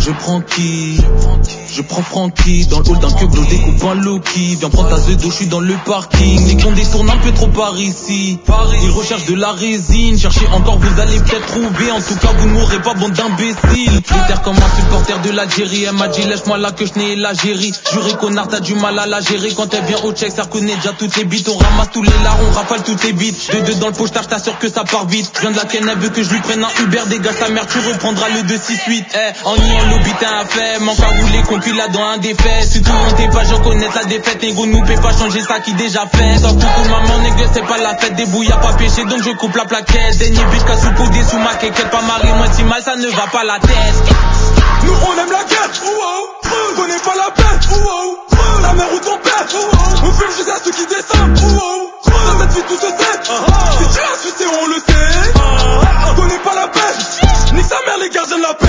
Je prends qui? Je prends Francky dans le hall d'un club découpant Loki. Viens prendre ta d'eau, je suis dans le parking. Les cons détournent un peu trop par ici. Ils recherchent de la résine. Cherchez encore, vous allez peut-être trouver. En tout cas, vous ne mourrez pas, bande d'imbéciles. J'éterre comme un supporter de l'Algérie. Elle m'a dit lèche-moi la queue, je n'ai l'Algérie. Juré connard, t'as du mal à la gérer. Quand elle vient au check, ça reconnaît déjà toutes les bites. On ramasse tous les lards, on rafale toutes les bites. Deux dans le poche-tard, je t'assure que ça part vite. Je viens de la Ken, elle veut que je lui prenne un Uber. Dégage ta mère, tu reprendras le 268. En niant lobby, t'es un fait. Manque à rouler, compil là dans un défait. Surtout on t'es pas, j'en connais la défaite. Négo nous peut pas changer ça qui déjà fait. Dans coucou maman, négo c'est pas la fête. Débouille y'a pas péché donc je coupe la plaquette. Dernier bitch qu'a sous-poudé sous ma quéquette. Pas marié, moi si mal ça ne va pas la tête. Nous on aime la guerre, connais pas la paix, ta mère ou ton père, on fume jusqu'à ceux qui descendent, dans cette vie tout se sait, si tu as sucé on le sait, connais pas la paix, ni sa mère les gardiens de la paix.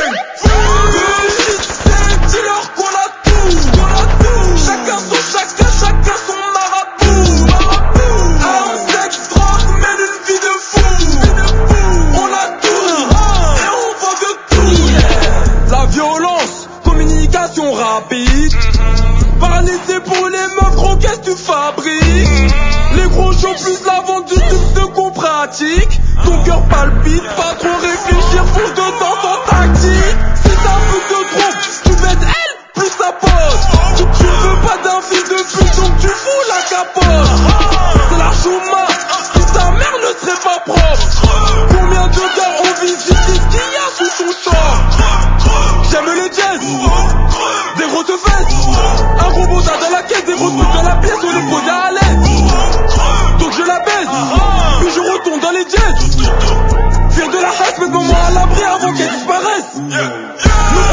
Dis-leur qu'on a tout, chacun son marabout, un sexe, drogue, mène une vie de fou, on a tout, et on vend de tout. La violence, communication rapide, paralysé pour les meufs, gros qu'est-ce que tu fabriques? Les gros shows plus la vente du type de qu'on pratique, ton cœur palpite, pas trop réfléchir, fonce dedans sans tactique. Si ta pute te trompe, tu baises elle plus ta pote. Tu veux pas d'un fils de pute donc tu fous la capote. C'est la chouma, si ta mère ne serait pas propre. Combien de gars ont visité ce qu'il y a sous son short? J'aime le jazz, des grosses fesses, un gros beau tas dans la caisse, des grosses putes dans la pièce, on est posé à l'aise. Donc je la baise, puis je retourne dans les jets. Faire de la hasse, mettre maman à l'abri avant qu'elle disparaisse.